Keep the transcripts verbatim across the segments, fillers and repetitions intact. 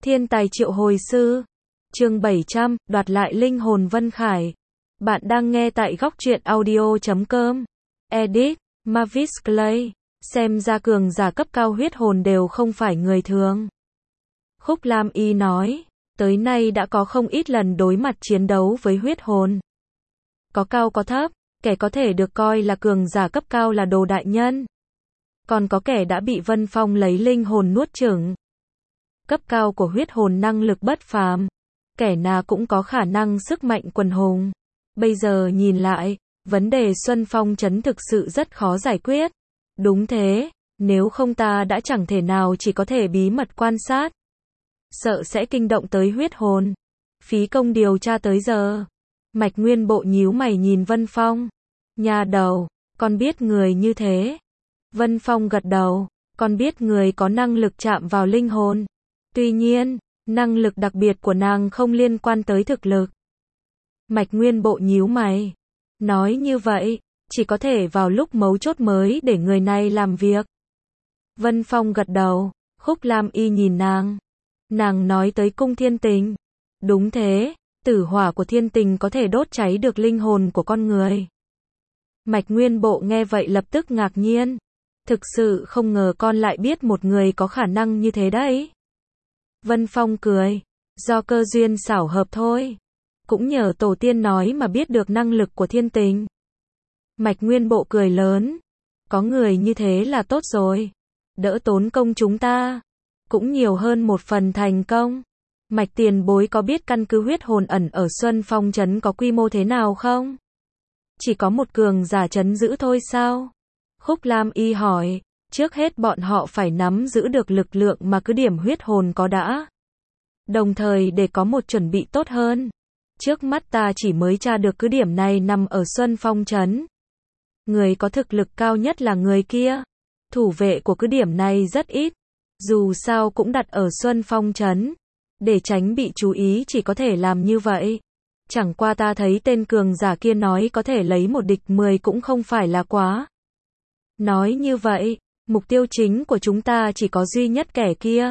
Thiên tài triệu hồi sư. Chương bảy trăm, đoạt lại linh hồn Vân Khải. Bạn đang nghe tại góc truyện audio chấm com. Edit, Mavis Clay. Xem ra cường giả cấp cao huyết hồn đều không phải người thường. Khúc Lam Y nói, tới nay đã có không ít lần đối mặt chiến đấu với huyết hồn. Có cao có thấp, kẻ có thể được coi là cường giả cấp cao là Đồ đại nhân. Còn có kẻ đã bị Vân Phong lấy linh hồn nuốt chửng. Cấp cao của huyết hồn năng lực bất phàm, kẻ nào cũng có khả năng sức mạnh quần hùng. Bây giờ nhìn lại, vấn đề Xuân Phong trấn thực sự rất khó giải quyết. Đúng thế, nếu không ta đã chẳng thể nào chỉ có thể bí mật quan sát. Sợ sẽ kinh động tới huyết hồn. Phí công điều tra tới giờ. Mạch Nguyên Bộ nhíu mày nhìn Vân Phong. Nhà đầu, con biết người như thế. Vân Phong gật đầu, con biết người có năng lực chạm vào linh hồn. Tuy nhiên, năng lực đặc biệt của nàng không liên quan tới thực lực. Mạch Nguyên Bộ nhíu mày. Nói như vậy, chỉ có thể vào lúc mấu chốt mới để người này làm việc. Vân Phong gật đầu, Khúc Lam Y nhìn nàng. Nàng nói tới cung thiên tình. Đúng thế, tử hỏa của thiên tình có thể đốt cháy được linh hồn của con người. Mạch Nguyên Bộ nghe vậy lập tức ngạc nhiên. Thực sự không ngờ con lại biết một người có khả năng như thế đấy. Vân Phong cười, do cơ duyên xảo hợp thôi. Cũng nhờ tổ tiên nói mà biết được năng lực của thiên tình. Mạch Nguyên Bộ cười lớn. Có người như thế là tốt rồi. Đỡ tốn công chúng ta. Cũng nhiều hơn một phần thành công. Mạch tiền bối có biết căn cứ huyết hồn ẩn ở Xuân Phong trấn có quy mô thế nào không? Chỉ có một cường giả trấn giữ thôi sao? Khúc Lam Y hỏi. Trước hết bọn họ phải nắm giữ được lực lượng mà cứ điểm huyết hồn có đã. Đồng thời để có một chuẩn bị tốt hơn. Trước mắt ta chỉ mới tra được cứ điểm này nằm ở Xuân Phong trấn. Người có thực lực cao nhất là người kia. Thủ vệ của cứ điểm này rất ít. Dù sao cũng đặt ở Xuân Phong trấn. Để tránh bị chú ý chỉ có thể làm như vậy. Chẳng qua ta thấy tên cường giả kia nói có thể lấy một địch mười cũng không phải là quá. Nói như vậy, mục tiêu chính của chúng ta chỉ có duy nhất kẻ kia.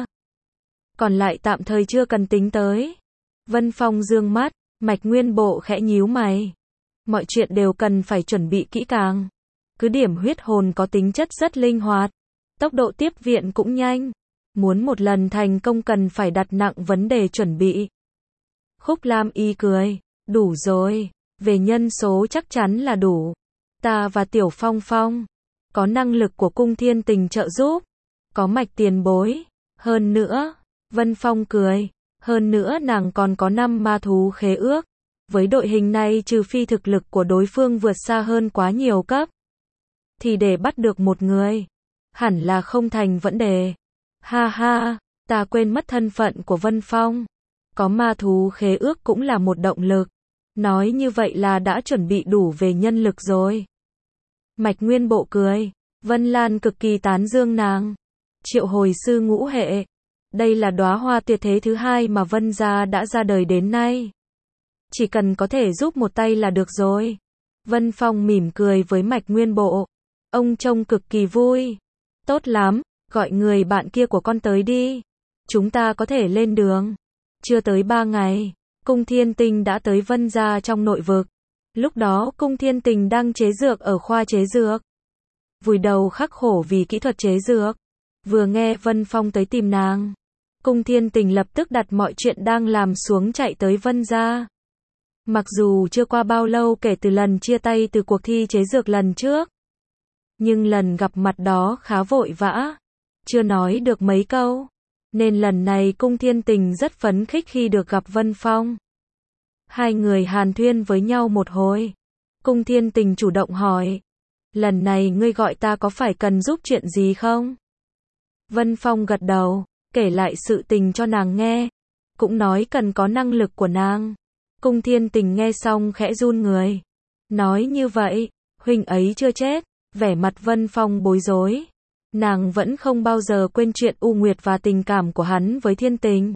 Còn lại tạm thời chưa cần tính tới. Vân Phong dương mắt, Mạch Nguyên Bộ khẽ nhíu mày. Mọi chuyện đều cần phải chuẩn bị kỹ càng. Cứ điểm huyết hồn có tính chất rất linh hoạt. Tốc độ tiếp viện cũng nhanh. Muốn một lần thành công cần phải đặt nặng vấn đề chuẩn bị. Khúc Lam Y cười. Đủ rồi. Về nhân số chắc chắn là đủ. Ta và Tiểu Phong Phong có năng lực của cung thiên tình trợ giúp. Có Mạch tiền bối. Hơn nữa, Vân Phong cười. Hơn nữa nàng còn có năm ma thú khế ước. Với đội hình này trừ phi thực lực của đối phương vượt xa hơn quá nhiều cấp. Thì để bắt được một người. Hẳn là không thành vấn đề. Ha ha, ta quên mất thân phận của Vân Phong. Có ma thú khế ước cũng là một động lực. Nói như vậy là đã chuẩn bị đủ về nhân lực rồi. Mạch Nguyên Bộ cười. Vân Lan cực kỳ tán dương nàng. Triệu hồi sư ngũ hệ. Đây là đóa hoa tuyệt thế thứ hai mà Vân gia đã ra đời đến nay. Chỉ cần có thể giúp một tay là được rồi. Vân Phong mỉm cười với Mạch Nguyên Bộ. Ông trông cực kỳ vui. Tốt lắm, gọi người bạn kia của con tới đi. Chúng ta có thể lên đường. Chưa tới ba ngày, Cung Thiên Tình đã tới Vân gia trong nội vực. Lúc đó Cung Thiên Tình đang chế dược ở khoa chế dược. Vùi đầu khắc khổ vì kỹ thuật chế dược. Vừa nghe Vân Phong tới tìm nàng, Cung Thiên Tình lập tức đặt mọi chuyện đang làm xuống chạy tới Vân gia. Mặc dù chưa qua bao lâu kể từ lần chia tay từ cuộc thi chế dược lần trước. Nhưng lần gặp mặt đó khá vội vã. Chưa nói được mấy câu. Nên lần này Cung Thiên Tình rất phấn khích khi được gặp Vân Phong. Hai người hàn thuyên với nhau một hồi. Cung Thiên Tình chủ động hỏi. Lần này ngươi gọi ta có phải cần giúp chuyện gì không? Vân Phong gật đầu, kể lại sự tình cho nàng nghe. Cũng nói cần có năng lực của nàng. Cung Thiên Tình nghe xong khẽ run người. Nói như vậy, huynh ấy chưa chết. Vẻ mặt Vân Phong bối rối. Nàng vẫn không bao giờ quên chuyện U Nguyệt và tình cảm của hắn với thiên tình.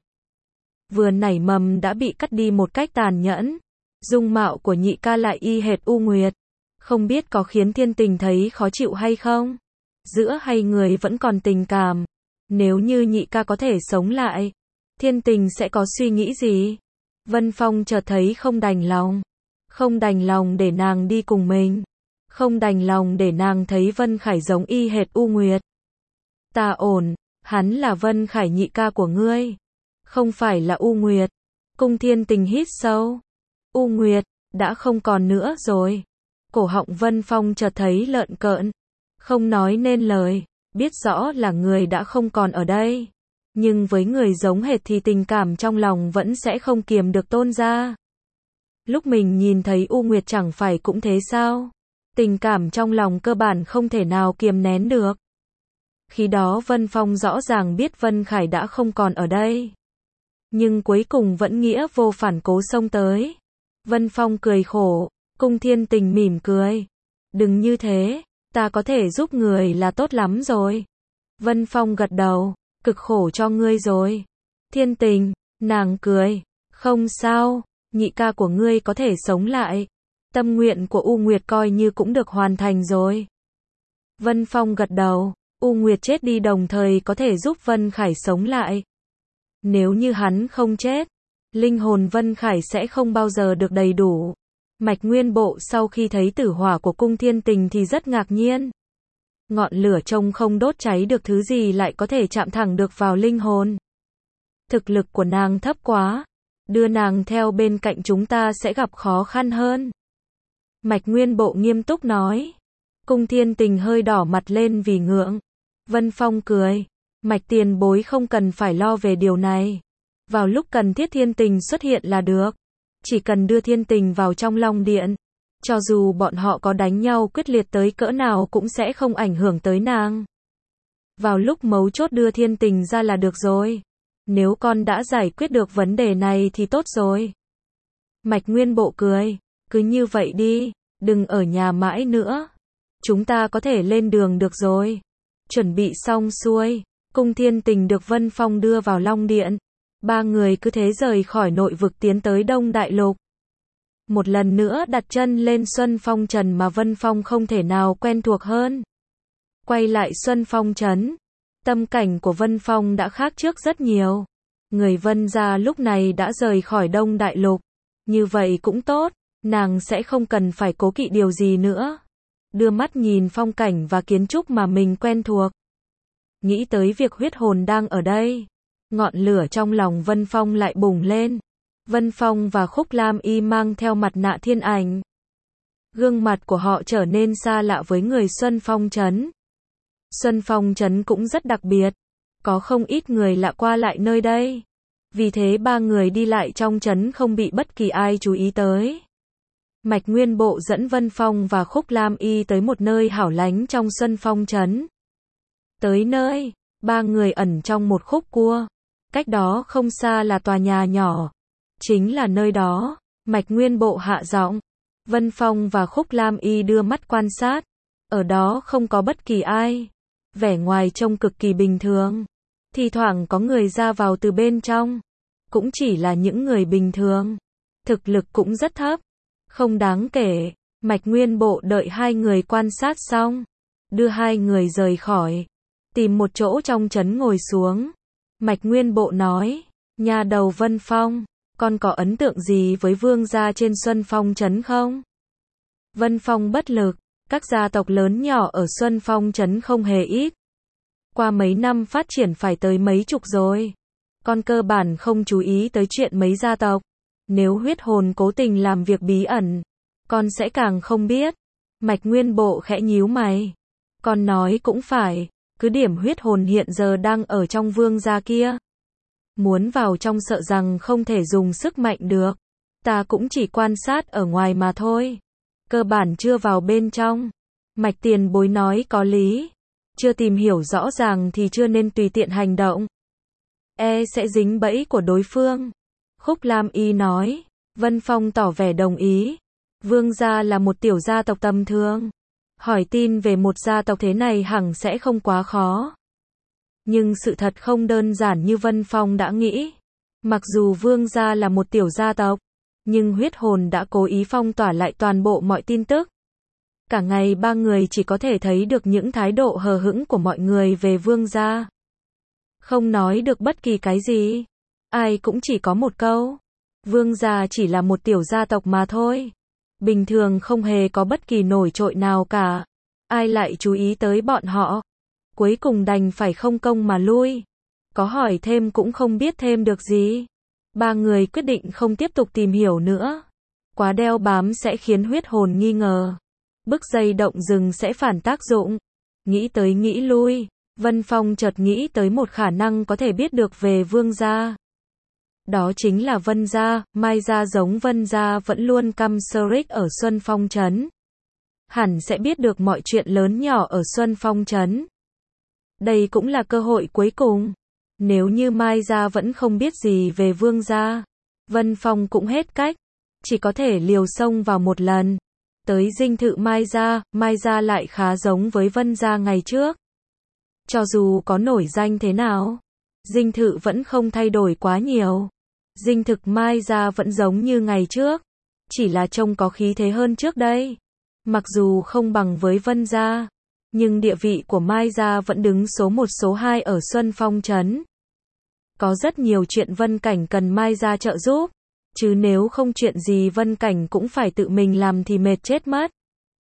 Vừa nảy mầm đã bị cắt đi một cách tàn nhẫn. Dung mạo của nhị ca lại y hệt U Nguyệt. Không biết có khiến thiên tình thấy khó chịu hay không? Giữa hai người vẫn còn tình cảm. Nếu như nhị ca có thể sống lại, Thiên Tình sẽ có suy nghĩ gì? Vân Phong chợt thấy không đành lòng. Không đành lòng để nàng đi cùng mình. Không đành lòng để nàng thấy Vân Khải giống y hệt U Nguyệt. Ta ổn, hắn là Vân Khải nhị ca của ngươi. Không phải là U Nguyệt. Cung Thiên Tình hít sâu. U Nguyệt, đã không còn nữa rồi. Cổ họng Vân Phong chợt thấy lợn cợn. Không nói nên lời, biết rõ là người đã không còn ở đây. Nhưng với người giống hệt thì tình cảm trong lòng vẫn sẽ không kiềm được tôn ra. Lúc mình nhìn thấy U Nguyệt chẳng phải cũng thế sao? Tình cảm trong lòng cơ bản không thể nào kiềm nén được. Khi đó Vân Phong rõ ràng biết Vân Khải đã không còn ở đây. Nhưng cuối cùng vẫn nghĩa vô phản cố xông tới. Vân Phong cười khổ, Cung Thiên Tình mỉm cười. Đừng như thế, ta có thể giúp người là tốt lắm rồi. Vân Phong gật đầu, cực khổ cho ngươi rồi. Thiên Tình, nàng cười, không sao, nhị ca của ngươi có thể sống lại. Tâm nguyện của U Nguyệt coi như cũng được hoàn thành rồi. Vân Phong gật đầu, U Nguyệt chết đi đồng thời có thể giúp Vân Khải sống lại. Nếu như hắn không chết, linh hồn Vân Khải sẽ không bao giờ được đầy đủ. Mạch Nguyên Bộ sau khi thấy tử hỏa của Cung Thiên Tình thì rất ngạc nhiên. Ngọn lửa trông không đốt cháy được thứ gì lại có thể chạm thẳng được vào linh hồn. Thực lực của nàng thấp quá, đưa nàng theo bên cạnh chúng ta sẽ gặp khó khăn hơn. Mạch Nguyên Bộ nghiêm túc nói. Cung Thiên Tình hơi đỏ mặt lên vì ngượng. Vân Phong cười. Mạch tiền bối không cần phải lo về điều này. Vào lúc cần thiết Thiên Tình xuất hiện là được. Chỉ cần đưa Thiên Tình vào trong Long Điện. Cho dù bọn họ có đánh nhau quyết liệt tới cỡ nào cũng sẽ không ảnh hưởng tới nàng. Vào lúc mấu chốt đưa Thiên Tình ra là được rồi. Nếu con đã giải quyết được vấn đề này thì tốt rồi. Mạch Nguyên Bộ cười. Cứ như vậy đi, đừng ở nhà mãi nữa. Chúng ta có thể lên đường được rồi. Chuẩn bị xong xuôi, Cung Thiên Tình được Vân Phong đưa vào Long Điện. Ba người cứ thế rời khỏi nội vực tiến tới Đông Đại Lục. Một lần nữa đặt chân lên Xuân Phong Trần mà Vân Phong không thể nào quen thuộc hơn. Quay lại Xuân Phong Trấn, tâm cảnh của Vân Phong đã khác trước rất nhiều. Người Vân gia lúc này đã rời khỏi Đông Đại Lục. Như vậy cũng tốt, nàng sẽ không cần phải cố kỵ điều gì nữa. Đưa mắt nhìn phong cảnh và kiến trúc mà mình quen thuộc. Nghĩ tới việc huyết hồn đang ở đây. Ngọn lửa trong lòng Vân Phong lại bùng lên. Vân Phong và Khúc Lam Y mang theo mặt nạ thiên ảnh. Gương mặt của họ trở nên xa lạ với người Xuân Phong Trấn. Xuân Phong Trấn cũng rất đặc biệt. Có không ít người lạ qua lại nơi đây. Vì thế ba người đi lại trong trấn không bị bất kỳ ai chú ý tới. Mạch Nguyên Bộ dẫn Vân Phong và Khúc Lam Y tới một nơi hảo lánh trong Xuân Phong Trấn. Tới nơi, ba người ẩn trong một khúc cua. Cách đó không xa là tòa nhà nhỏ. Chính là nơi đó. Mạch Nguyên Bộ hạ giọng. Vân Phong và Khúc Lam Y đưa mắt quan sát. Ở đó không có bất kỳ ai. Vẻ ngoài trông cực kỳ bình thường. Thì thoảng có người ra vào từ bên trong. Cũng chỉ là những người bình thường. Thực lực cũng rất thấp. Không đáng kể. Mạch Nguyên Bộ đợi hai người quan sát xong. Đưa hai người rời khỏi. Tìm một chỗ trong trấn ngồi xuống. Mạch Nguyên Bộ nói. Nhà đầu Vân Phong. Con có ấn tượng gì với vương gia trên Xuân Phong Trấn không? Vân Phong bất lực. Các gia tộc lớn nhỏ ở Xuân Phong Trấn không hề ít. Qua mấy năm phát triển phải tới mấy chục rồi. Con cơ bản không chú ý tới chuyện mấy gia tộc. Nếu huyết hồn cố tình làm việc bí ẩn, con sẽ càng không biết. Mạch Nguyên Bộ khẽ nhíu mày. Con nói cũng phải, cứ điểm huyết hồn hiện giờ đang ở trong vương gia kia. Muốn vào trong sợ rằng không thể dùng sức mạnh được. Ta cũng chỉ quan sát ở ngoài mà thôi. Cơ bản chưa vào bên trong. Mạch tiền bối nói có lý. Chưa tìm hiểu rõ ràng thì chưa nên tùy tiện hành động. E sẽ dính bẫy của đối phương. Khúc Lam Y nói. Vân Phong tỏ vẻ đồng ý. Vương gia là một tiểu gia tộc tầm thường. Hỏi tin về một gia tộc thế này hẳn sẽ không quá khó. Nhưng sự thật không đơn giản như Vân Phong đã nghĩ. Mặc dù vương gia là một tiểu gia tộc, nhưng huyết hồn đã cố ý phong tỏa lại toàn bộ mọi tin tức. Cả ngày ba người chỉ có thể thấy được những thái độ hờ hững của mọi người về vương gia. Không nói được bất kỳ cái gì. Ai cũng chỉ có một câu. Vương gia chỉ là một tiểu gia tộc mà thôi. Bình thường không hề có bất kỳ nổi trội nào cả. Ai lại chú ý tới bọn họ. Cuối cùng đành phải không công mà lui. Có hỏi thêm cũng không biết thêm được gì. Ba người quyết định không tiếp tục tìm hiểu nữa. Quá đeo bám sẽ khiến huyết hồn nghi ngờ. Bức dây động rừng sẽ phản tác dụng. Nghĩ tới nghĩ lui, Vân Phong chợt nghĩ tới một khả năng có thể biết được về Vương gia. Đó chính là Vân gia, Mai gia giống Vân gia vẫn luôn căm Sric ở Xuân Phong trấn. Hẳn sẽ biết được mọi chuyện lớn nhỏ ở Xuân Phong trấn. Đây cũng là cơ hội cuối cùng. Nếu như Mai gia vẫn không biết gì về Vương gia, Vân Phong cũng hết cách. Chỉ có thể liều xông vào một lần. Tới dinh thự Mai gia, Mai gia lại khá giống với Vân gia ngày trước. Cho dù có nổi danh thế nào, dinh thự vẫn không thay đổi quá nhiều. Dinh thực Mai gia vẫn giống như ngày trước, chỉ là trông có khí thế hơn trước đây. Mặc dù không bằng với Vân gia, nhưng địa vị của Mai gia vẫn đứng số một số hai ở Xuân Phong trấn. Có rất nhiều chuyện Vân Cảnh cần Mai gia trợ giúp, chứ nếu không chuyện gì Vân Cảnh cũng phải tự mình làm thì mệt chết mất.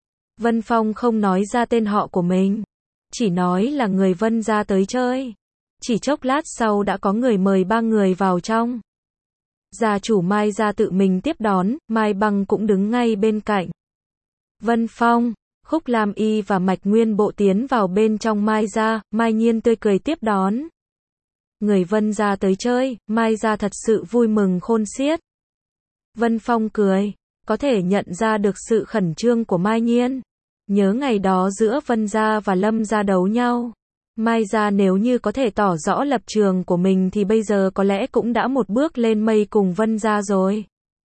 Vân Phong không nói ra tên họ của mình, chỉ nói là người Vân gia tới chơi. Chỉ chốc lát sau đã có người mời ba người vào trong. Gia chủ Mai gia tự mình tiếp đón, Mai Băng cũng đứng ngay bên cạnh. Vân Phong, Khúc Lam Y và Mạch Nguyên Bộ tiến vào bên trong Mai gia, Mai Nhiên tươi cười tiếp đón. Người Vân gia tới chơi, Mai gia thật sự vui mừng khôn xiết. Vân Phong cười, có thể nhận ra được sự khẩn trương của Mai Nhiên. Nhớ ngày đó giữa Vân gia và Lâm gia đấu nhau. Mai gia nếu như có thể tỏ rõ lập trường của mình thì bây giờ có lẽ cũng đã một bước lên mây cùng Vân gia rồi.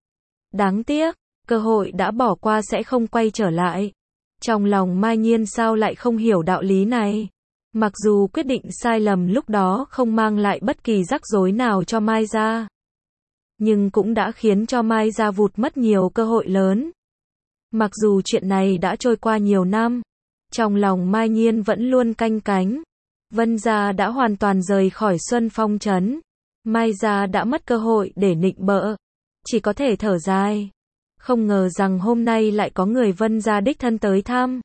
Đáng tiếc, cơ hội đã bỏ qua sẽ không quay trở lại. Trong lòng Mai Nhiên sao lại không hiểu đạo lý này. Mặc dù quyết định sai lầm lúc đó không mang lại bất kỳ rắc rối nào cho Mai gia, nhưng cũng đã khiến cho Mai gia vụt mất nhiều cơ hội lớn. Mặc dù chuyện này đã trôi qua nhiều năm, trong lòng Mai Nhiên vẫn luôn canh cánh. Vân gia đã hoàn toàn rời khỏi Xuân Phong trấn. Mai gia đã mất cơ hội để nịnh bợ. Chỉ có thể thở dài. Không ngờ rằng hôm nay lại có người Vân gia đích thân tới thăm.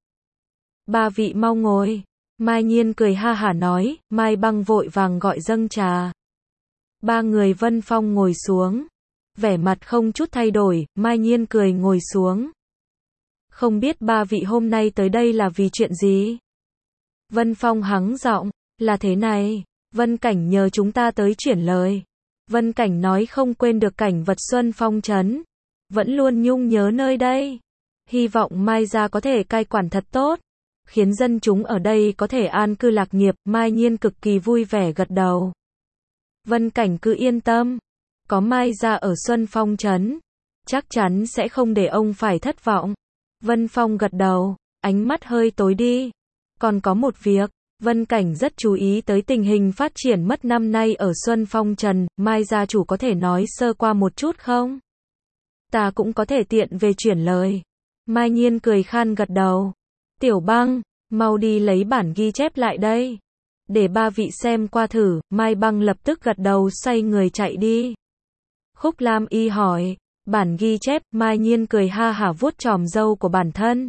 Ba vị mau ngồi. Mai Nhiên cười ha hả nói, Mai Băng vội vàng gọi dâng trà. Ba người Vân Phong ngồi xuống. Vẻ mặt không chút thay đổi, Mai Nhiên cười ngồi xuống. Không biết ba vị hôm nay tới đây là vì chuyện gì? Vân Phong hắng giọng, là thế này, Vân Cảnh nhờ chúng ta tới chuyển lời. Vân Cảnh nói không quên được cảnh vật Xuân Phong trấn, vẫn luôn nhung nhớ nơi đây. Hy vọng Mai gia có thể cai quản thật tốt, khiến dân chúng ở đây có thể an cư lạc nghiệp. Mai Nhiên cực kỳ vui vẻ gật đầu. Vân Cảnh cứ yên tâm, có Mai gia ở Xuân Phong trấn, chắc chắn sẽ không để ông phải thất vọng. Vân Phong gật đầu, ánh mắt hơi tối đi. Còn có một việc, Vân Cảnh rất chú ý tới tình hình phát triển mất năm nay ở Xuân Phong trấn, Mai gia chủ có thể nói sơ qua một chút không? Ta cũng có thể tiện về chuyển lời. Mai Nhiên cười khan gật đầu. Tiểu Băng, mau đi lấy bản ghi chép lại đây. Để ba vị xem qua thử. Mai Băng lập tức gật đầu xoay người chạy đi. Khúc Lam Y hỏi, bản ghi chép. Mai Nhiên cười ha hả vuốt chòm râu của bản thân.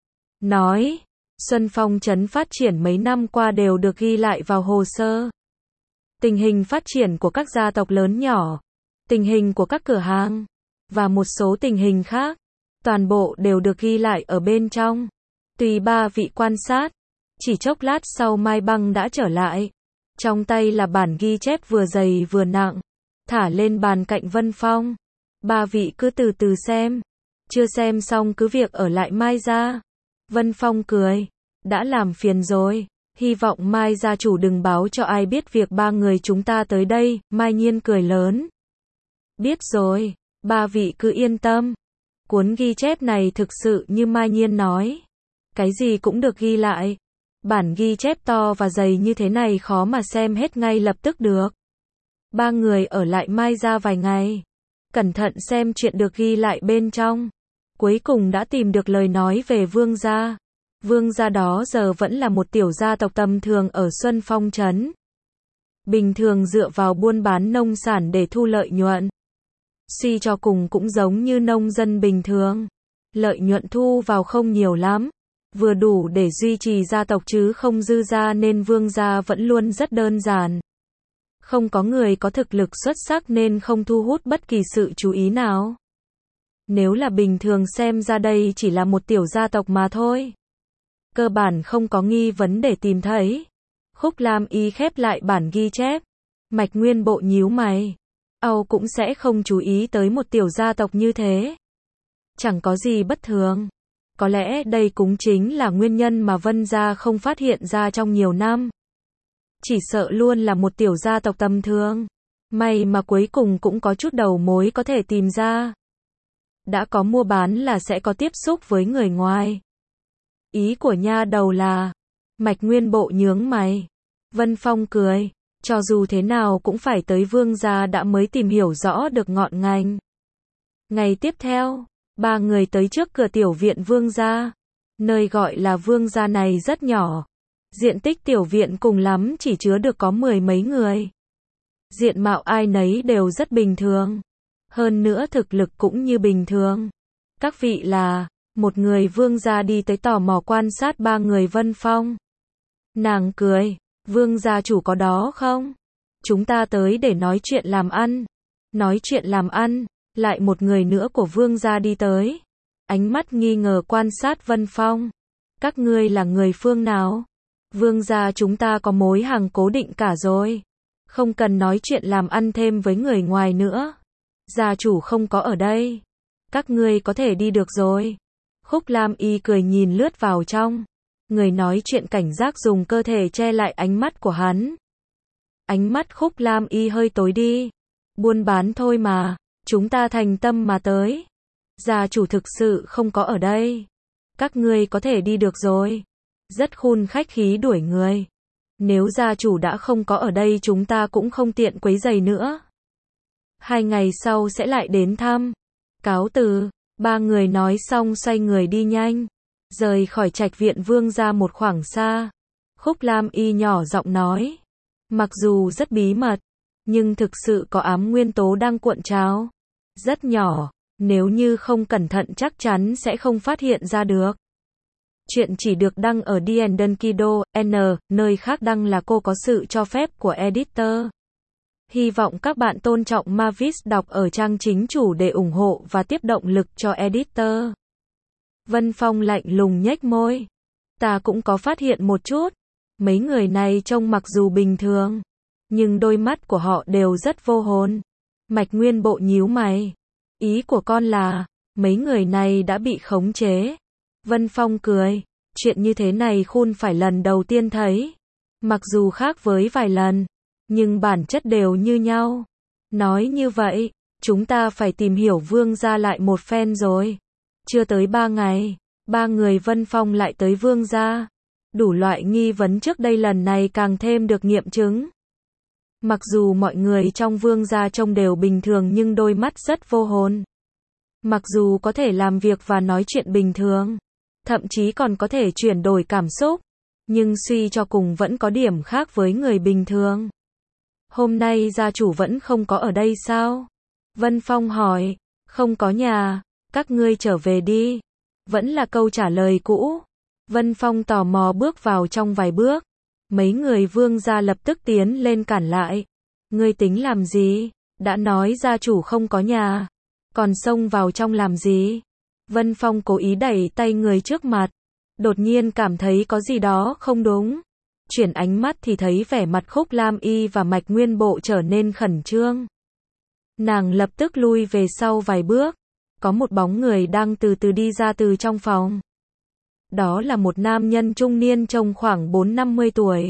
Nói, Xuân Phong trấn phát triển mấy năm qua đều được ghi lại vào hồ sơ. Tình hình phát triển của các gia tộc lớn nhỏ, tình hình của các cửa hàng, và một số tình hình khác, toàn bộ đều được ghi lại ở bên trong. Tùy ba vị quan sát, chỉ chốc lát sau Mai Băng đã trở lại. Trong tay là bản ghi chép vừa dày vừa nặng, thả lên bàn cạnh Vân Phong. Ba vị cứ từ từ xem, chưa xem xong cứ việc ở lại Mai gia. Vân Phong cười, đã làm phiền rồi, hy vọng Mai gia chủ đừng báo cho ai biết việc ba người chúng ta tới đây. Mai Nhiên cười lớn. Biết rồi, ba vị cứ yên tâm. Cuốn ghi chép này thực sự như Mai Nhiên nói, cái gì cũng được ghi lại. Bản ghi chép to và dày như thế này khó mà xem hết ngay lập tức được. Ba người ở lại Mai gia vài ngày, cẩn thận xem chuyện được ghi lại bên trong. Cuối cùng đã tìm được lời nói về Vương gia. Vương gia đó giờ vẫn là một tiểu gia tộc tầm thường ở Xuân Phong trấn. bình thường dựa vào buôn bán nông sản để thu lợi nhuận. Suy cho cùng cũng giống như nông dân bình thường. Lợi nhuận thu vào không nhiều lắm, vừa đủ để duy trì gia tộc chứ không dư ra nên vương gia vẫn luôn rất đơn giản. Không có người có thực lực xuất sắc nên không thu hút bất kỳ sự chú ý nào. Nếu là bình thường xem ra đây chỉ là một tiểu gia tộc mà thôi. Cơ bản không có nghi vấn để tìm thấy. Khúc Lam Y khép lại bản ghi chép. Mạch Nguyên Bộ nhíu mày. Âu cũng sẽ không chú ý tới một tiểu gia tộc như thế. Chẳng có gì bất thường. Có lẽ đây cũng chính là nguyên nhân mà Vân gia không phát hiện ra trong nhiều năm. Chỉ sợ luôn là một tiểu gia tộc tầm thường. May mà cuối cùng cũng có chút đầu mối có thể tìm ra. Đã có mua bán là sẽ có tiếp xúc với người ngoài. Ý của nha đầu là, Mạch Nguyên Bộ nhướng mày. Vân Phong cười, cho dù thế nào cũng phải tới vương gia đã mới tìm hiểu rõ được ngọn ngành. Ngày tiếp theo, ba người tới trước cửa tiểu viện vương gia. Nơi gọi là vương gia này rất nhỏ. Diện tích tiểu viện cùng lắm chỉ chứa được có mười mấy người. Diện mạo ai nấy đều rất bình thường. Hơn nữa thực lực cũng như bình thường. Các vị là, một người vương gia đi tới tò mò quan sát ba người Vân Phong. Nàng cười, vương gia chủ có đó không? Chúng ta tới để nói chuyện làm ăn. Nói chuyện làm ăn, lại một người nữa của vương gia đi tới. Ánh mắt nghi ngờ quan sát Vân Phong. Các ngươi là người phương nào? Vương gia chúng ta có mối hàng cố định cả rồi. Không cần nói chuyện làm ăn thêm với người ngoài nữa. Gia chủ không có ở đây. Các ngươi có thể đi được rồi. Khúc Lam Y cười nhìn lướt vào trong. Người nói chuyện cảnh giác dùng cơ thể che lại ánh mắt của hắn. Ánh mắt Khúc Lam Y hơi tối đi. Buôn bán thôi mà, chúng ta thành tâm mà tới. Gia chủ thực sự không có ở đây. Các ngươi có thể đi được rồi. Rất khôn khách khí đuổi người. Nếu gia chủ đã không có ở đây chúng ta cũng không tiện quấy rầy nữa. Hai ngày sau sẽ lại đến thăm. Cáo từ, ba người nói xong xoay người đi nhanh. Rời khỏi trạch viện vương gia một khoảng xa. Khúc Lam Y nhỏ giọng nói. Mặc dù rất bí mật, nhưng thực sự có ám nguyên tố đang cuộn trào. Rất nhỏ, nếu như không cẩn thận chắc chắn sẽ không phát hiện ra được. Chuyện chỉ được đăng ở Dienden Kido, N, nơi khác đăng là cô có sự cho phép của editor. Hy vọng các bạn tôn trọng Mavis đọc ở trang chính chủ để ủng hộ và tiếp động lực cho editor. Vân Phong lạnh lùng nhếch môi. Ta cũng có phát hiện một chút. Mấy người này trông mặc dù bình thường, nhưng đôi mắt của họ đều rất vô hồn. Mạch Nguyên Bộ nhíu mày. Ý của con là, mấy người này đã bị khống chế. Vân Phong cười. Chuyện như thế này Khun phải lần đầu tiên thấy. Mặc dù khác với vài lần, nhưng bản chất đều như nhau. Nói như vậy, chúng ta phải tìm hiểu vương gia lại một phen rồi. Chưa tới ba ngày, ba người Vân Phong lại tới vương gia. Đủ loại nghi vấn trước đây lần này càng thêm được nghiệm chứng. Mặc dù mọi người trong vương gia trông đều bình thường nhưng đôi mắt rất vô hồn. Mặc dù có thể làm việc và nói chuyện bình thường, thậm chí còn có thể chuyển đổi cảm xúc, nhưng suy cho cùng vẫn có điểm khác với người bình thường. Hôm nay gia chủ vẫn không có ở đây sao? Vân Phong hỏi. Không có nhà, các ngươi trở về đi. Vẫn là câu trả lời cũ. Vân Phong tò mò bước vào trong vài bước. Mấy người vương gia lập tức tiến lên cản lại. Ngươi tính làm gì? Đã nói gia chủ không có nhà. Còn xông vào trong làm gì? Vân Phong cố ý đẩy tay người trước mặt. Đột nhiên cảm thấy có gì đó không đúng. Chuyển ánh mắt thì thấy vẻ mặt Khúc Lam Y và Mạch Nguyên Bộ trở nên khẩn trương. Nàng lập tức lui về sau vài bước. Có một bóng người đang từ từ đi ra từ trong phòng. Đó là một nam nhân trung niên trông khoảng bốn năm mươi tuổi.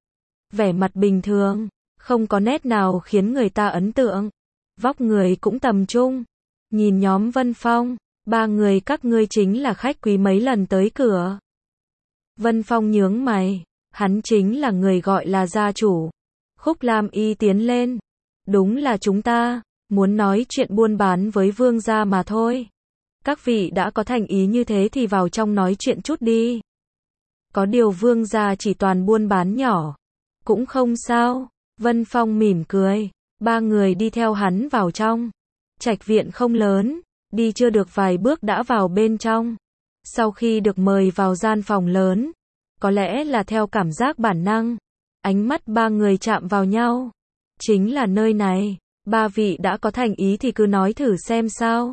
Vẻ mặt bình thường, không có nét nào khiến người ta ấn tượng. Vóc người cũng tầm trung. Nhìn nhóm Vân Phong, ba người các ngươi chính là khách quý mấy lần tới cửa. Vân Phong nhướng mày, hắn chính là người gọi là gia chủ. Khúc Lam Y tiến lên. Đúng là chúng ta, muốn nói chuyện buôn bán với vương gia mà thôi. Các vị đã có thành ý như thế thì vào trong nói chuyện chút đi. Có điều vương gia chỉ toàn buôn bán nhỏ. Cũng không sao. Vân Phong mỉm cười. Ba người đi theo hắn vào trong. Trạch viện không lớn, đi chưa được vài bước đã vào bên trong. Sau khi được mời vào gian phòng lớn, có lẽ là theo cảm giác bản năng, ánh mắt ba người chạm vào nhau. Chính là nơi này, ba vị đã có thành ý thì cứ nói thử xem sao.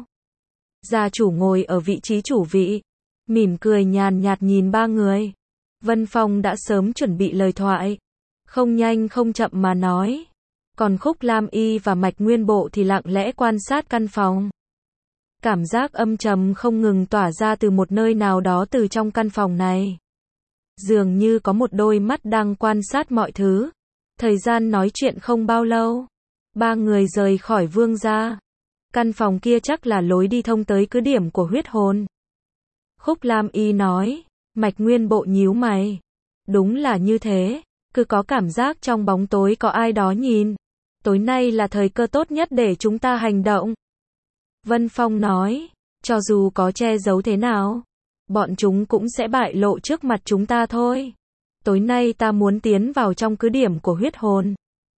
Gia chủ ngồi ở vị trí chủ vị, mỉm cười nhàn nhạt nhìn ba người. Vân Phong đã sớm chuẩn bị lời thoại, không nhanh không chậm mà nói. Còn Khúc Lam Y và Mạch Nguyên Bộ thì lặng lẽ quan sát căn phòng. Cảm giác âm trầm không ngừng tỏa ra từ một nơi nào đó từ trong căn phòng này. Dường như có một đôi mắt đang quan sát mọi thứ. Thời gian nói chuyện không bao lâu, ba người rời khỏi Vương gia. Căn phòng kia chắc là lối đi thông tới cứ điểm của huyết hồn. Khúc Lam Y nói. Mạch Nguyên Bộ nhíu mày. Đúng là như thế, cứ có cảm giác trong bóng tối có ai đó nhìn. Tối nay là thời cơ tốt nhất để chúng ta hành động. Vân Phong nói, cho dù có che giấu thế nào, bọn chúng cũng sẽ bại lộ trước mặt chúng ta thôi. Tối nay ta muốn tiến vào trong cứ điểm của huyết hồn.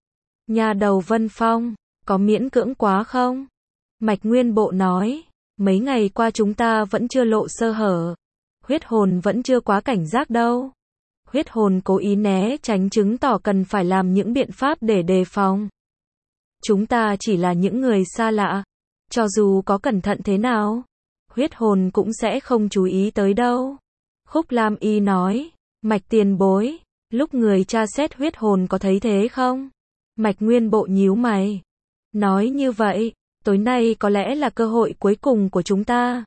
Nhà đầu Vân Phong, có miễn cưỡng quá không? Mạch Nguyên Bộ nói, mấy ngày qua chúng ta vẫn chưa lộ sơ hở. Huyết hồn vẫn chưa quá cảnh giác đâu. Huyết hồn cố ý né tránh chứng tỏ cần phải làm những biện pháp để đề phòng. Chúng ta chỉ là những người xa lạ. Cho dù có cẩn thận thế nào, huyết hồn cũng sẽ không chú ý tới đâu. Khúc Lam Y nói, Mạch tiền bối, lúc người tra xét huyết hồn có thấy thế không? Mạch Nguyên Bộ nhíu mày. Nói như vậy, tối nay có lẽ là cơ hội cuối cùng của chúng ta.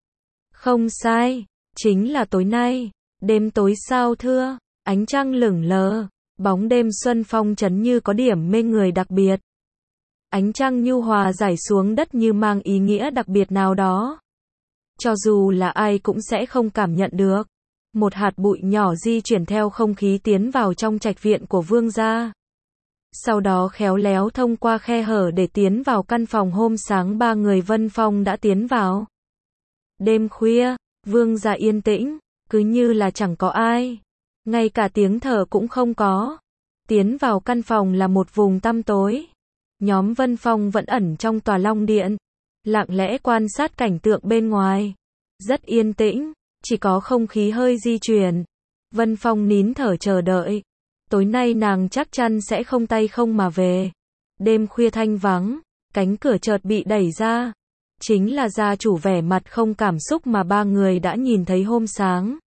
Không sai, chính là tối nay. Đêm tối sao thưa, ánh trăng lửng lờ, bóng đêm xuân phong trấn như có điểm mê người đặc biệt. Ánh trăng nhu hòa rải xuống đất như mang ý nghĩa đặc biệt nào đó. Cho dù là ai cũng sẽ không cảm nhận được. Một hạt bụi nhỏ di chuyển theo không khí tiến vào trong trạch viện của vương gia. Sau đó khéo léo thông qua khe hở để tiến vào căn phòng hôm sáng ba người Vân Phong đã tiến vào. Đêm khuya, vương gia yên tĩnh, cứ như là chẳng có ai. Ngay cả tiếng thở cũng không có. Tiến vào căn phòng là một vùng tăm tối. Nhóm Vân Phong vẫn ẩn trong tòa Long Điện, lặng lẽ quan sát cảnh tượng bên ngoài. Rất yên tĩnh, chỉ có không khí hơi di chuyển. Vân Phong nín thở chờ đợi. Tối nay nàng chắc chắn sẽ không tay không mà về. Đêm khuya thanh vắng, cánh cửa chợt bị đẩy ra. Chính là gia chủ vẻ mặt không cảm xúc mà ba người đã nhìn thấy hôm sáng.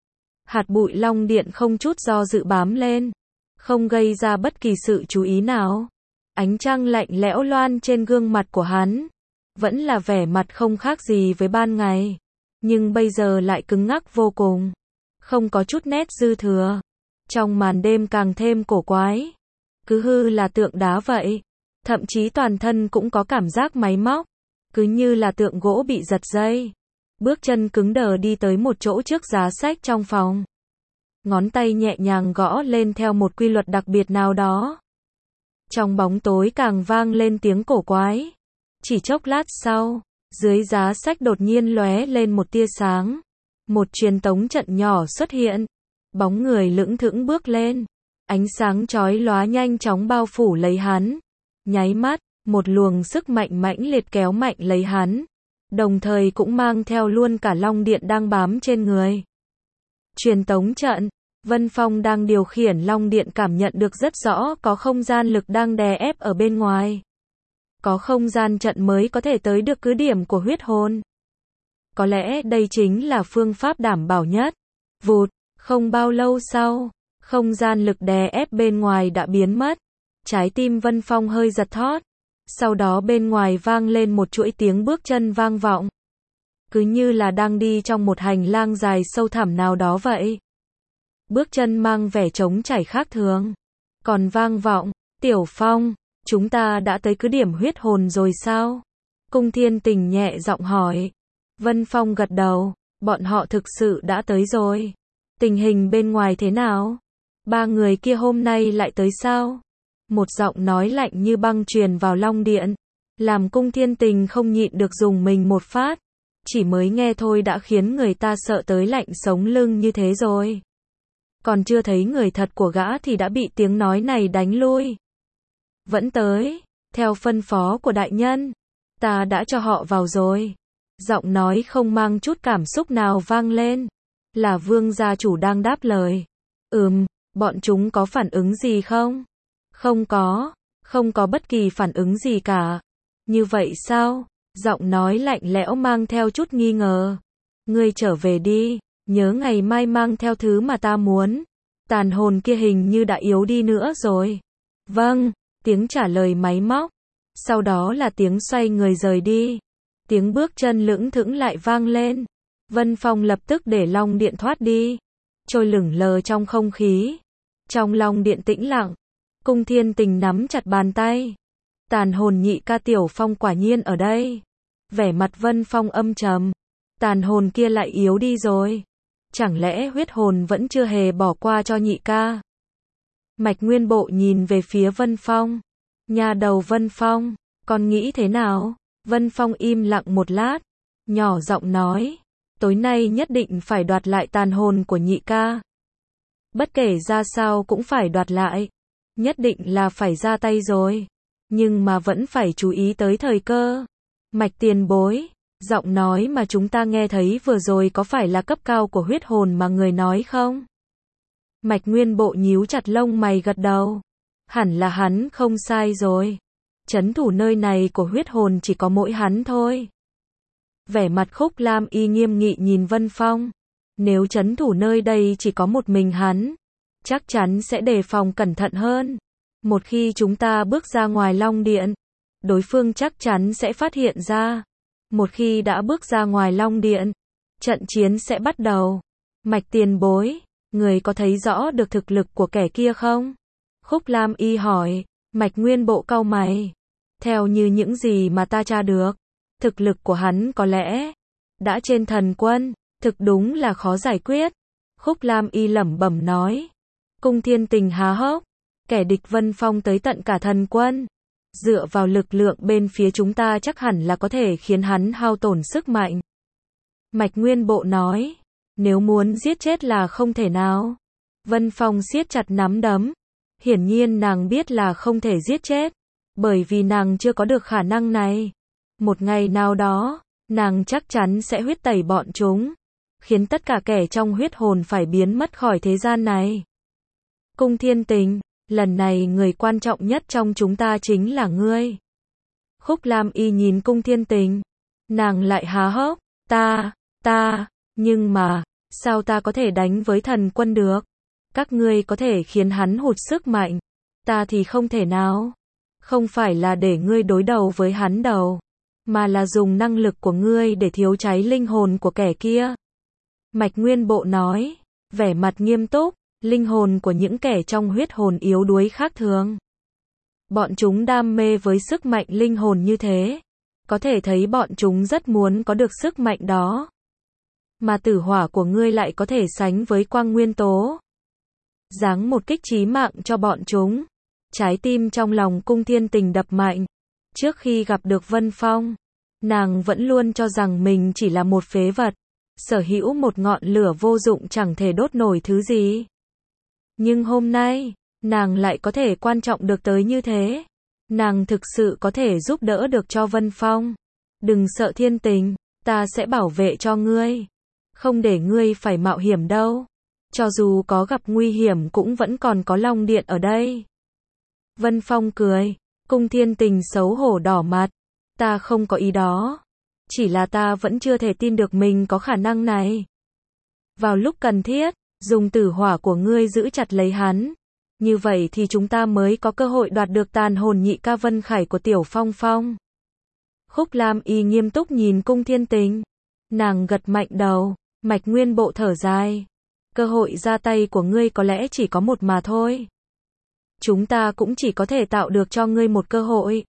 Hạt bụi Long Điện không chút do dự bám lên, không gây ra bất kỳ sự chú ý nào. Ánh trăng lạnh lẽo loan trên gương mặt của hắn, vẫn là vẻ mặt không khác gì với ban ngày, nhưng bây giờ lại cứng ngắc vô cùng, không có chút nét dư thừa. Trong màn đêm càng thêm cổ quái, cứ hư là tượng đá vậy, thậm chí toàn thân cũng có cảm giác máy móc, cứ như là tượng gỗ bị giật dây. Bước chân cứng đờ đi tới một chỗ trước giá sách trong phòng. Ngón tay nhẹ nhàng gõ lên theo một quy luật đặc biệt nào đó. Trong bóng tối càng vang lên tiếng cổ quái. Chỉ chốc lát sau, dưới giá sách đột nhiên lóe lên một tia sáng. Một truyền tống trận nhỏ xuất hiện. Bóng người lững thững bước lên. Ánh sáng chói lóa nhanh chóng bao phủ lấy hắn. Nháy mắt, một luồng sức mạnh mãnh liệt kéo mạnh lấy hắn. Đồng thời cũng mang theo luôn cả Long Điện đang bám trên người. Truyền tống trận. Vân Phong đang điều khiển Long Điện cảm nhận được rất rõ có không gian lực đang đè ép ở bên ngoài. Có không gian trận mới có thể tới được cứ điểm của huyết hồn. Có lẽ đây chính là phương pháp đảm bảo nhất. Vụt, không bao lâu sau, không gian lực đè ép bên ngoài đã biến mất. Trái tim Vân Phong hơi giật thót. Sau đó bên ngoài vang lên một chuỗi tiếng bước chân vang vọng. Cứ như là đang đi trong một hành lang dài sâu thẳm nào đó vậy. Bước chân mang vẻ trống trải khác thường. Còn vang vọng, Tiểu Phong, chúng ta đã tới cứ điểm huyết hồn rồi sao? Cung Thiên Tình nhẹ giọng hỏi. Vân Phong gật đầu, bọn họ thực sự đã tới rồi. Tình hình bên ngoài thế nào? Ba người kia hôm nay lại tới sao? Một giọng nói lạnh như băng truyền vào Long Điện, làm Cung Thiên Tình không nhịn được dùng mình một phát. Chỉ mới nghe thôi đã khiến người ta sợ tới lạnh sống lưng như thế rồi. Còn chưa thấy người thật của gã thì đã bị tiếng nói này đánh lui. Vẫn tới, theo phân phó của đại nhân. Ta đã cho họ vào rồi. Giọng nói không mang chút cảm xúc nào vang lên. Là Vương gia chủ đang đáp lời. Ừm, bọn chúng có phản ứng gì không? Không có, không có bất kỳ phản ứng gì cả. Như vậy sao? Giọng nói lạnh lẽo mang theo chút nghi ngờ. Ngươi trở về đi, nhớ ngày mai mang theo thứ mà ta muốn. Tàn hồn kia hình như đã yếu đi nữa rồi. Vâng, tiếng trả lời máy móc. Sau đó là tiếng xoay người rời đi. Tiếng bước chân lững thững lại vang lên. Vân Phong lập tức để long điện thoát đi. Trôi lửng lờ trong không khí. Trong long điện tĩnh lặng. Cung Thiên Tình nắm chặt bàn tay. Tàn hồn nhị ca Tiểu Phong quả nhiên ở đây. Vẻ mặt Vân Phong âm trầm. Tàn hồn kia lại yếu đi rồi. Chẳng lẽ huyết hồn vẫn chưa hề bỏ qua cho nhị ca? Mạch Nguyên Bộ nhìn về phía Vân Phong. Nhà đầu Vân Phong, con nghĩ thế nào? Vân Phong im lặng một lát. Nhỏ giọng nói. Tối nay nhất định phải đoạt lại tàn hồn của nhị ca. Bất kể ra sao cũng phải đoạt lại. Nhất định là phải ra tay rồi. Nhưng mà vẫn phải chú ý tới thời cơ. Mạch tiền bối, giọng nói mà chúng ta nghe thấy vừa rồi có phải là cấp cao của huyết hồn mà người nói không? Mạch Nguyên Bộ nhíu chặt lông mày gật đầu. Hẳn là hắn không sai rồi. Trấn thủ nơi này của huyết hồn chỉ có mỗi hắn thôi. Vẻ mặt Khúc Lam Y nghiêm nghị nhìn Vân Phong. Nếu trấn thủ nơi đây chỉ có một mình hắn, chắc chắn sẽ đề phòng cẩn thận hơn. Một khi chúng ta bước ra ngoài Long Điện, đối phương chắc chắn sẽ phát hiện ra. Một khi đã bước ra ngoài Long Điện, trận chiến sẽ bắt đầu. Mạch tiền bối, người có thấy rõ được thực lực của kẻ kia không? Khúc Lam Y hỏi. Mạch Nguyên Bộ cau mày. Theo như những gì mà ta tra được, thực lực của hắn có lẽ đã trên thần quân, thực đúng là khó giải quyết. Khúc Lam Y lẩm bẩm nói. Cung Thiên Tình há hốc. Kẻ địch Vân Phong tới tận cả thần quân. Dựa vào lực lượng bên phía chúng ta chắc hẳn là có thể khiến hắn hao tổn sức mạnh. Mạch Nguyên Bộ nói. Nếu muốn giết chết là không thể nào. Vân Phong siết chặt nắm đấm. Hiển nhiên nàng biết là không thể giết chết. Bởi vì nàng chưa có được khả năng này. Một ngày nào đó, nàng chắc chắn sẽ huyết tẩy bọn chúng. Khiến tất cả kẻ trong huyết hồn phải biến mất khỏi thế gian này. Cung Thiên Tình, lần này người quan trọng nhất trong chúng ta chính là ngươi. Khúc Lam Y nhìn Cung Thiên Tình. Nàng lại há hốc. Ta, ta, nhưng mà, sao ta có thể đánh với thần quân được? Các ngươi có thể khiến hắn hụt sức mạnh. Ta thì không thể nào. Không phải là để ngươi đối đầu với hắn đâu, mà là dùng năng lực của ngươi để thiếu cháy linh hồn của kẻ kia. Mạch Nguyên Bộ nói, vẻ mặt nghiêm túc, linh hồn của những kẻ trong huyết hồn yếu đuối khác thường. Bọn chúng đam mê với sức mạnh linh hồn như thế. Có thể thấy bọn chúng rất muốn có được sức mạnh đó. Mà tử hỏa của ngươi lại có thể sánh với quang nguyên tố. Giáng một kích chí mạng cho bọn chúng. Trái tim trong lòng Cung Thiên Tình đập mạnh. Trước khi gặp được Vân Phong, nàng vẫn luôn cho rằng mình chỉ là một phế vật, sở hữu một ngọn lửa vô dụng chẳng thể đốt nổi thứ gì. Nhưng hôm nay, nàng lại có thể quan trọng được tới như thế. Nàng thực sự có thể giúp đỡ được cho Vân Phong. Đừng sợ Thiên Tình, ta sẽ bảo vệ cho ngươi. Không để ngươi phải mạo hiểm đâu. Cho dù có gặp nguy hiểm cũng vẫn còn có Long Điện ở đây. Vân Phong cười. Cung Thiên Tình xấu hổ đỏ mặt. Ta không có ý đó. Chỉ là ta vẫn chưa thể tin được mình có khả năng này. Vào lúc cần thiết, dùng tử hỏa của ngươi giữ chặt lấy hắn. Như vậy thì chúng ta mới có cơ hội đoạt được tàn hồn nhị ca Vân Khải của Tiểu Phong Phong. Khúc Lam Y nghiêm túc nhìn Cung Thiên Tình. Nàng gật mạnh đầu. Mạch Nguyên Bộ thở dài. Cơ hội ra tay của ngươi có lẽ chỉ có một mà thôi. Chúng ta cũng chỉ có thể tạo được cho ngươi một cơ hội.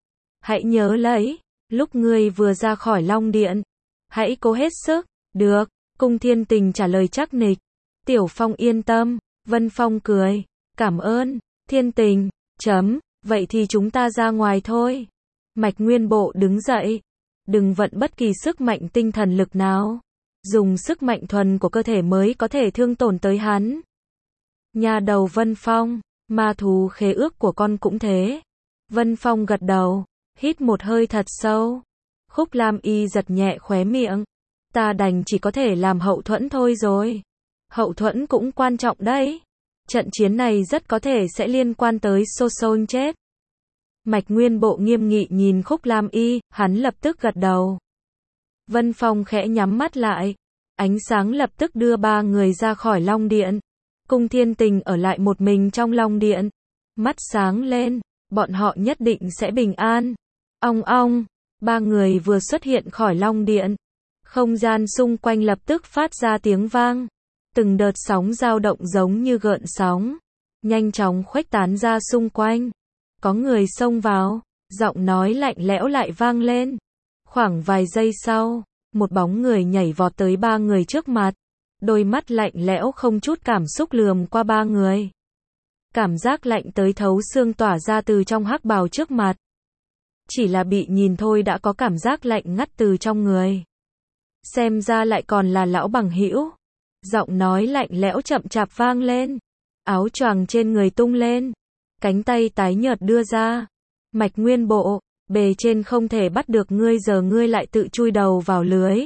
Hãy nhớ lấy, lúc ngươi vừa ra khỏi Long Điện, hãy cố hết sức. Được, Cung Thiên Tình trả lời chắc nịch. Tiểu Phong yên tâm. Vân Phong cười. Cảm ơn, Thiên Tình. Chấm, vậy thì chúng ta ra ngoài thôi. Mạch Nguyên Bộ đứng dậy. Đừng vận bất kỳ sức mạnh tinh thần lực nào. Dùng sức mạnh thuần của cơ thể mới có thể thương tổn tới hắn. Nhà đầu Vân Phong, ma thú khế ước của con cũng thế. Vân Phong gật đầu, hít một hơi thật sâu. Khúc Lam Y giật nhẹ khóe miệng. Ta đành chỉ có thể làm hậu thuẫn thôi rồi. Hậu thuẫn cũng quan trọng đấy. Trận chiến này rất có thể sẽ liên quan tới So Son chết. Mạch Nguyên Bộ nghiêm nghị nhìn Khúc Lam Y, hắn lập tức gật đầu. Vân Phong khẽ nhắm mắt lại. Ánh sáng lập tức đưa ba người ra khỏi Long Điện. Cung Thiên Tình ở lại một mình trong Long Điện. Mắt sáng lên, bọn họ nhất định sẽ bình an. Ong ong, ba người vừa xuất hiện khỏi Long Điện. Không gian xung quanh lập tức phát ra tiếng vang. Từng đợt sóng dao động giống như gợn sóng. Nhanh chóng khuếch tán ra xung quanh. Có người xông vào, giọng nói lạnh lẽo lại vang lên. Khoảng vài giây sau, một bóng người nhảy vọt tới ba người trước mặt. Đôi mắt lạnh lẽo không chút cảm xúc lườm qua ba người. Cảm giác lạnh tới thấu xương tỏa ra từ trong hắc bào trước mặt. Chỉ là bị nhìn thôi đã có cảm giác lạnh ngắt từ trong người. Xem ra lại còn là lão bằng hữu. Giọng nói lạnh lẽo chậm chạp vang lên. Áo choàng trên người tung lên. Cánh tay tái nhợt đưa ra. Mạch Nguyên Bộ, bề trên không thể bắt được ngươi, giờ ngươi lại tự chui đầu vào lưới.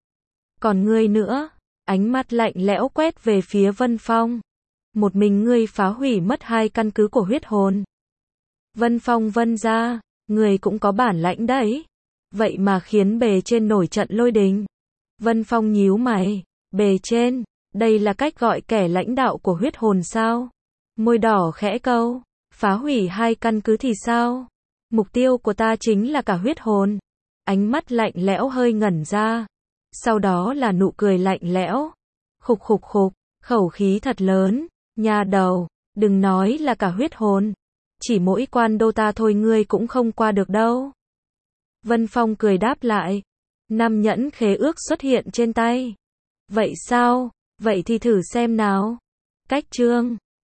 Còn ngươi nữa, ánh mắt lạnh lẽo quét về phía Vân Phong. Một mình ngươi phá hủy mất hai căn cứ của huyết hồn. Vân Phong vân ra, ngươi cũng có bản lãnh đấy. Vậy mà khiến bề trên nổi trận lôi đình. Vân Phong nhíu mày, bề trên, đây là cách gọi kẻ lãnh đạo của huyết hồn sao? Môi đỏ khẽ câu, phá hủy hai căn cứ thì sao? Mục tiêu của ta chính là cả huyết hồn. Ánh mắt lạnh lẽo hơi ngẩn ra. Sau đó là nụ cười lạnh lẽo. Khục khục khục, khẩu khí thật lớn, nha đầu, đừng nói là cả huyết hồn. Chỉ mỗi quan đô ta thôi ngươi cũng không qua được đâu. Vân Phong cười đáp lại. Năm nhẫn khế ước xuất hiện trên tay. Vậy sao? Vậy thì thử xem nào. Cách chương